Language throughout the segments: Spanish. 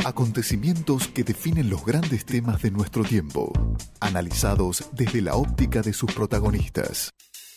Acontecimientos que definen los grandes temas de nuestro tiempo, analizados desde la óptica de sus protagonistas.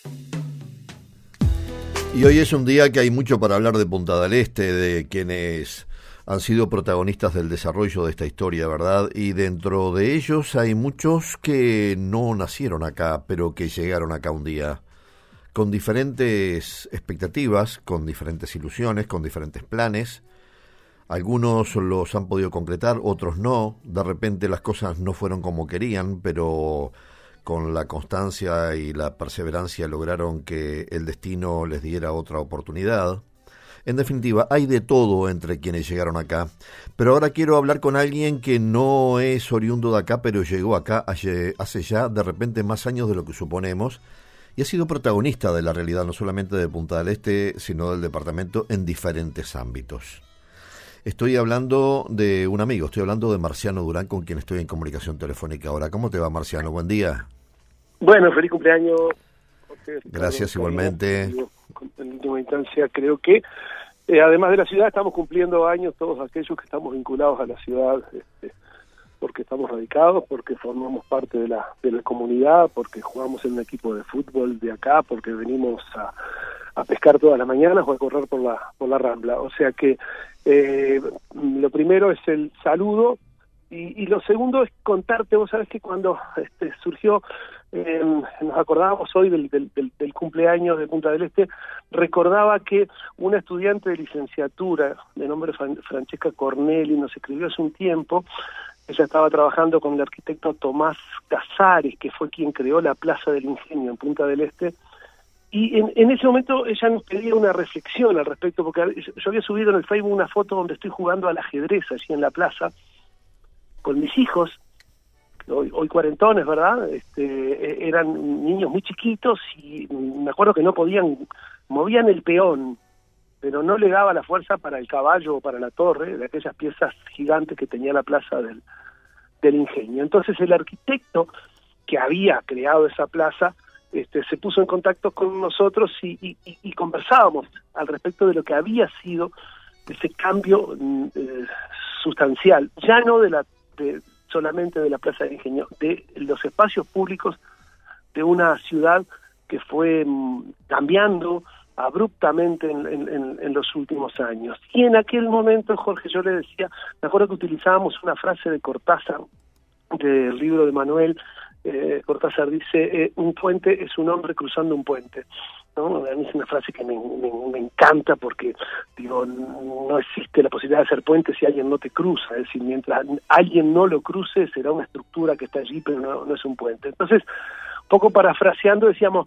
Y hoy es un día que hay mucho para hablar de Punta del Este, de quienes han sido protagonistas del desarrollo de esta historia, ¿verdad? Y dentro de ellos hay muchos que no nacieron acá, pero que llegaron acá un día, con diferentes expectativas, con diferentes ilusiones, con diferentes planes. Algunos los han podido concretar, otros no. De repente las cosas no fueron como querían, pero con la constancia y la perseverancia lograron que el destino les diera otra oportunidad. En definitiva, hay de todo entre quienes llegaron acá. Pero ahora quiero hablar con alguien que no es oriundo de acá, pero llegó acá hace ya de repente más años de lo que suponemos, y ha sido protagonista de la realidad no solamente de Punta del Este, sino del departamento en diferentes ámbitos. Estoy hablando de un amigo, estoy hablando de Marciano Durán, con quien estoy en comunicación telefónica ahora. ¿Cómo te va, Marciano? Buen día. Bueno, feliz cumpleaños, Jorge. Gracias, igualmente. En última instancia, creo que además de la ciudad, estamos cumpliendo años todos aquellos que estamos vinculados a la ciudad, porque estamos radicados, porque formamos parte de la comunidad, porque jugamos en un equipo de fútbol de acá, porque venimos a pescar todas las mañanas o a correr por la Rambla. O sea que lo primero es el saludo y lo segundo es contarte. Vos sabés que cuando surgió, nos acordábamos hoy del cumpleaños de Punta del Este, recordaba que una estudiante de licenciatura de nombre Francesca Corneli nos escribió hace un tiempo. Ella estaba trabajando con el arquitecto Tomás Casares, que fue quien creó la Plaza del Ingenio en Punta del Este. Y en ese momento ella nos pedía una reflexión al respecto, porque yo había subido en el Facebook una foto donde estoy jugando al ajedrez allí en la plaza con mis hijos, hoy cuarentones, ¿verdad? Eran niños muy chiquitos y me acuerdo que no podían, movían el peón, pero no le daba la fuerza para el caballo o para la torre, de aquellas piezas gigantes que tenía la Plaza del Ingenio. Entonces el arquitecto que había creado esa plaza se puso en contacto con nosotros y conversábamos al respecto de lo que había sido ese cambio sustancial, ya no solamente de la Plaza del Ingenio, de los espacios públicos de una ciudad que fue cambiando abruptamente en los últimos años. Y en aquel momento, Jorge, yo le decía, me acuerdo que utilizábamos una frase de Cortázar, del libro de Manuel. Cortázar dice, un puente es un hombre cruzando un puente, ¿no? A mí es una frase que me encanta porque, digo, no existe la posibilidad de hacer puente si alguien no te cruza, es decir, mientras alguien no lo cruce será una estructura que está allí, pero no es un puente. Entonces, un poco parafraseando, decíamos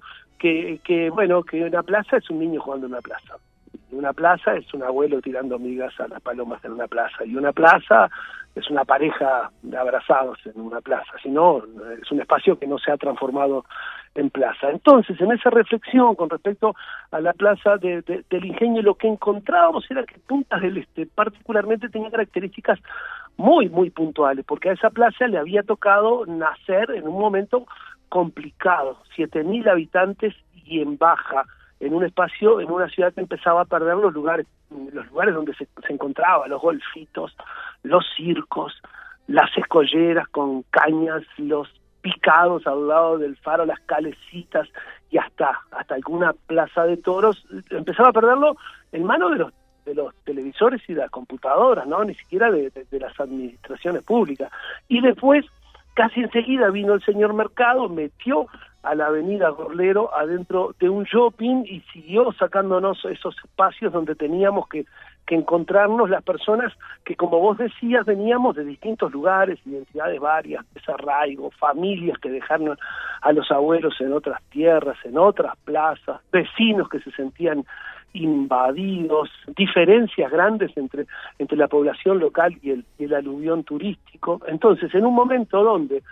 que una plaza es un niño jugando en una plaza. Una plaza es un abuelo tirando migas a las palomas en una plaza, y una plaza es una pareja de abrazados en una plaza, sino es un espacio que no se ha transformado en plaza. Entonces, en esa reflexión con respecto a la Plaza del Ingenio, lo que encontrábamos era que Punta del Este particularmente tenía características muy, muy puntuales, porque a esa plaza le había tocado nacer en un momento complicado, 7.000 habitantes y en baja, en un espacio, en una ciudad que empezaba a perder los lugares donde se encontraba, los golfitos, los circos, las escolleras con cañas, los picados al lado del faro, las calecitas y hasta alguna plaza de toros, empezaba a perderlo en manos de los televisores y de las computadoras, no, ni siquiera de las administraciones públicas. Y después, casi enseguida vino el señor Mercado, metió a la avenida Gorlero adentro de un shopping y siguió sacándonos esos espacios donde teníamos que encontrarnos las personas que, como vos decías, veníamos de distintos lugares, identidades varias, desarraigo, familias que dejaron a los abuelos en otras tierras, en otras plazas, vecinos que se sentían invadidos, diferencias grandes entre la población local y el aluvión turístico. Entonces, en un momento donde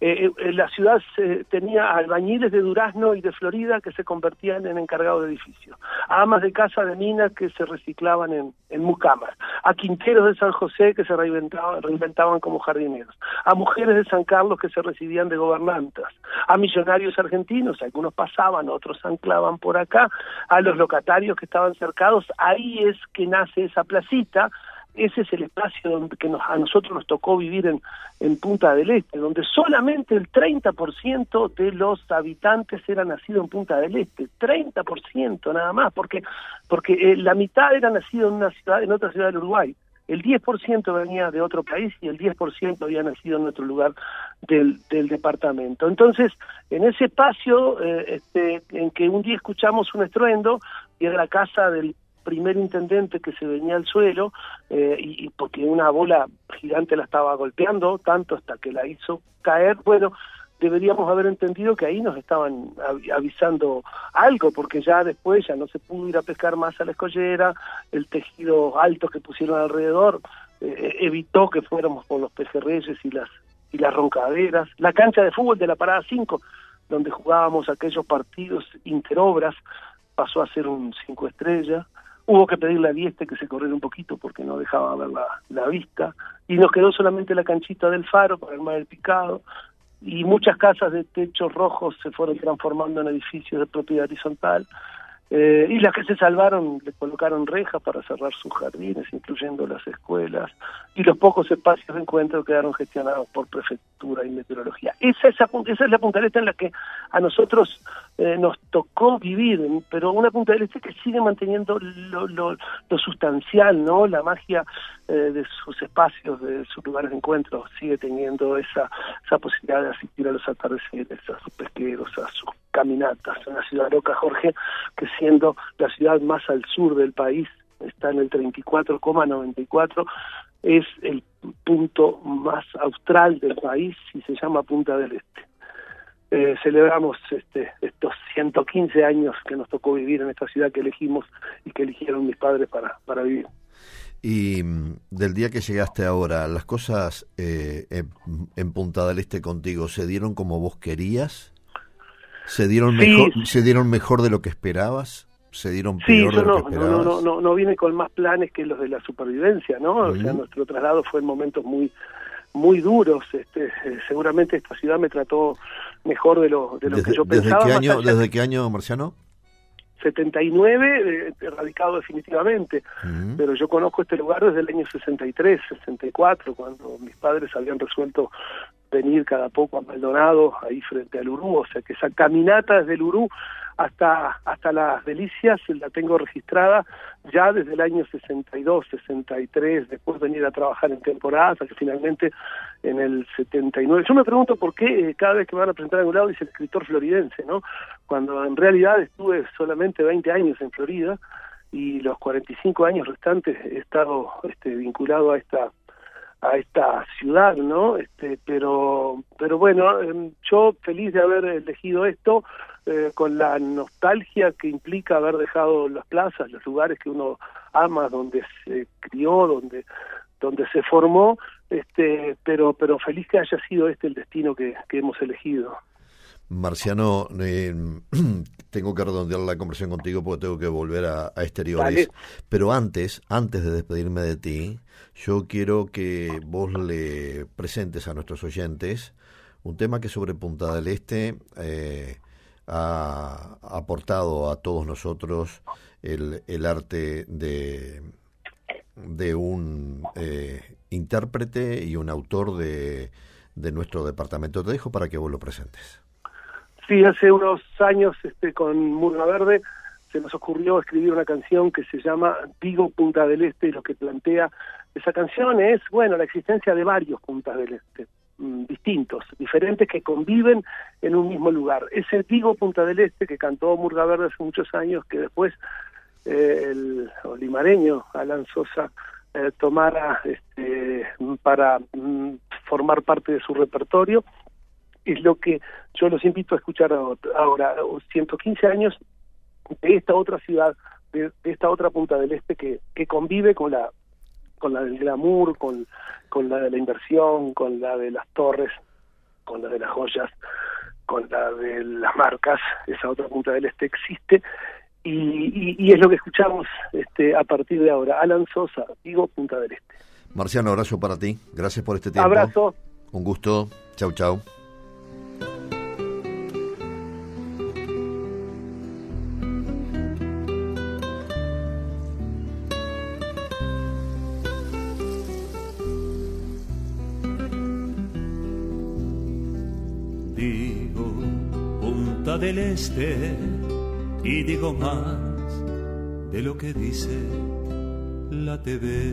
la ciudad tenía albañiles de Durazno y de Florida que se convertían en encargados de edificios, a amas de casa de minas que se reciclaban en mucamas, a quinteros de San José que se reinventaban como jardineros, a mujeres de San Carlos que se recibían de gobernantas, a millonarios argentinos, algunos pasaban, otros anclaban por acá, a los locatarios que estaban cercados. Ahí es que nace esa placita ese es el espacio donde a nosotros nos tocó vivir en Punta del Este, donde solamente el 30% de los habitantes eran nacidos en Punta del Este, 30% nada más, porque la mitad era nacido en otra ciudad del Uruguay. El 10% venía de otro país y el 10% había nacido en otro lugar del departamento. Entonces, en ese espacio en que un día escuchamos un estruendo, y era la casa del primer intendente que se venía al suelo, y porque una bola gigante la estaba golpeando, tanto hasta que la hizo caer, bueno, deberíamos haber entendido que ahí nos estaban avisando algo, porque ya después ya no se pudo ir a pescar más a la escollera, el tejido alto que pusieron alrededor evitó que fuéramos por los pejerreyes y las roncaderas. La cancha de fútbol de la Parada 5, donde jugábamos aquellos partidos interobras, pasó a ser un 5 estrellas. Hubo que pedirle a Dieste que se corriera un poquito porque no dejaba ver la vista, y nos quedó solamente la canchita del Faro para armar el picado, y muchas casas de techos rojos se fueron transformando en edificios de propiedad horizontal, y las que se salvaron le colocaron rejas para cerrar sus jardines, incluyendo las escuelas, y los pocos espacios de encuentro quedaron gestionados por prefectura y meteorología. Esa es la Punta del Este en la que a nosotros nos tocó vivir, pero una Punta del Este que sigue manteniendo lo sustancial, ¿no? La magia de sus espacios, de sus lugares de encuentro, sigue teniendo esa posibilidad de asistir a los atardeceres, a sus pesqueros, a sus caminatas. En la ciudad loca, Jorge, que siendo la ciudad más al sur del país, está en el 34,94, es el punto más austral del país y se llama Punta del Este. Celebramos estos 115 años que nos tocó vivir en esta ciudad que elegimos y que eligieron mis padres para vivir. Y del día que llegaste ahora, ¿las cosas en Punta del Este contigo se dieron como vos querías? ¿Se dieron mejor de lo que esperabas? ¿Se dieron peor de lo que esperabas? No viene con más planes que los de la supervivencia, ¿no? O sea, nuestro traslado fue en momentos muy muy duros. Seguramente esta ciudad me trató mejor de lo que yo pensaba. ¿Desde qué año, Marciano? 79, radicado definitivamente, pero yo conozco este lugar desde el año 63, 64, cuando mis padres habían resuelto venir cada poco a Maldonado, ahí frente al Urú, o sea que esa caminata desde el Urú hasta Las Delicias la tengo registrada ya desde el año 62, 63, después venir a trabajar en temporada, hasta que finalmente en el 79. Yo me pregunto por qué cada vez que me van a presentar a algún lado dice el escritor floridense, ¿no? Cuando en realidad estuve solamente 20 años en Florida y los 45 años restantes he estado vinculado a esta ciudad, ¿no? Pero bueno, yo feliz de haber elegido esto, con la nostalgia que implica haber dejado las plazas, los lugares que uno ama, donde se crió, donde se formó, pero feliz que haya sido el destino que hemos elegido. Marciano, tengo que redondear la conversación contigo porque tengo que volver a exteriores. Vale. Pero antes de despedirme de ti, yo quiero que vos le presentes a nuestros oyentes un tema que sobre Punta del Este ha aportado a todos nosotros el arte de un intérprete y un autor de nuestro departamento. Te dejo para que vos lo presentes. Sí, hace unos años con Murga Verde se nos ocurrió escribir una canción que se llama Digo Punta del Este, y lo que plantea esa canción es, la existencia de varios Puntas del Este, distintos, diferentes, que conviven en un mismo lugar. Ese Digo Punta del Este que cantó Murga Verde hace muchos años, que después el limareño Alan Sosa tomara para formar parte de su repertorio, es lo que yo los invito a escuchar ahora. 115 años de esta otra ciudad, de esta otra Punta del Este que convive con la del glamour, con la de la inversión, con la de las torres, con la de las joyas, con la de las marcas. Esa otra Punta del Este existe y es lo que escuchamos a partir de ahora. Alan Sosa, Digo Punta del Este. Marciano, abrazo para ti. Gracias por este tiempo. Abrazo. Un gusto. Chau, chau. Punta del Este y digo más de lo que dice la TV.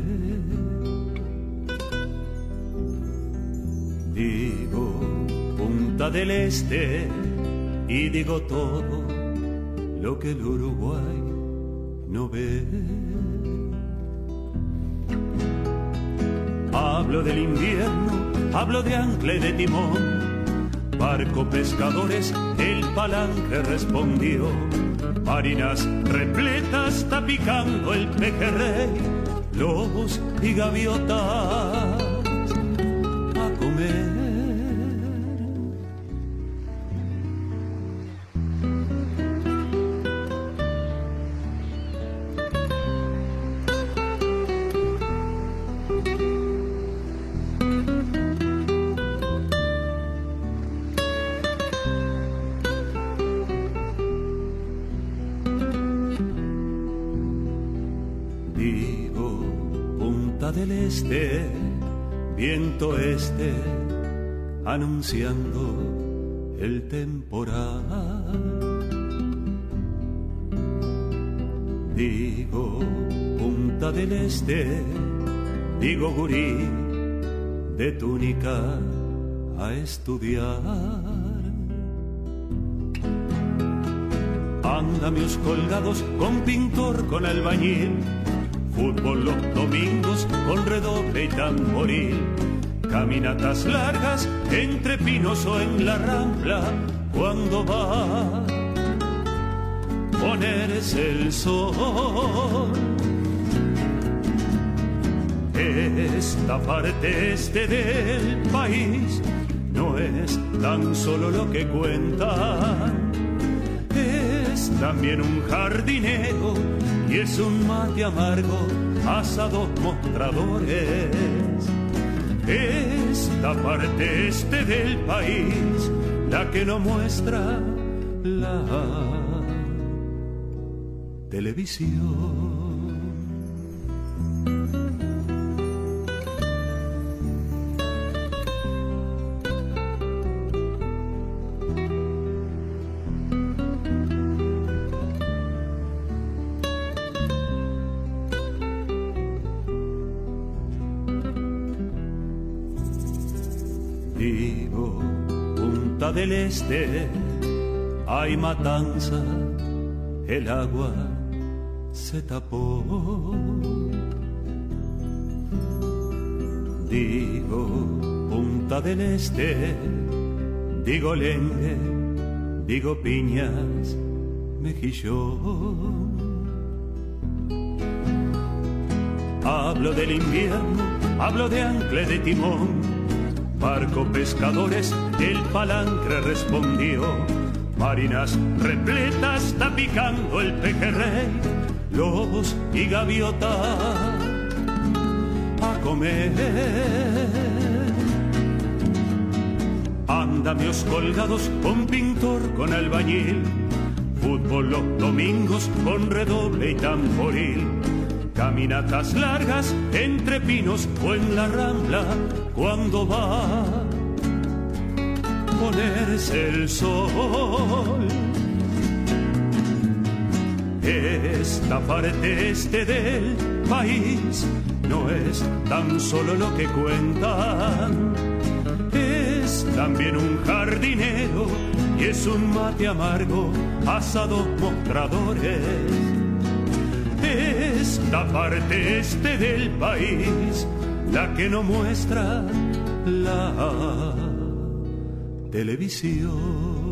Digo Punta del Este y digo todo lo que el Uruguay no ve. Hablo del invierno, hablo de ancla y de timón. Barco pescadores, el palanque respondió. Marinas repletas tapicando el pejerrey. Lobos y gaviotas a comer. Del Este, viento este, anunciando el temporal. Digo Punta del Este, digo gurí de túnica a estudiar. Andamios colgados con pintor, con albañil. Fútbol los domingos con redoble y tamboril. Caminatas largas entre pinos o en la rambla. Cuando va a ponerse el sol. Esta parte este del país no es tan solo lo que cuentan. Es también un jardinero y es un mate amargo, asados mostradores. Esta parte este del país, la que no muestra la televisión. Digo Punta del Este, hay matanza, el agua se tapó. Digo Punta del Este, digo Lengue, digo Piñas, Mejillón. Hablo del invierno, hablo de ancla y de timón. Barco pescadores, el palanque respondió. Marinas repletas tapicando el pejerrey. Lobos y gaviotas a comer. Andamios colgados con pintor, con albañil. Fútbol los domingos con redoble y tamboril. Caminatas largas entre pinos o en la rambla. Cuando va a ponerse el sol. Esta parte este del país no es tan solo lo que cuentan. Es también un jardinero y es un mate amargo, asados mostradores. Esta parte este del país, la que no muestra la televisión.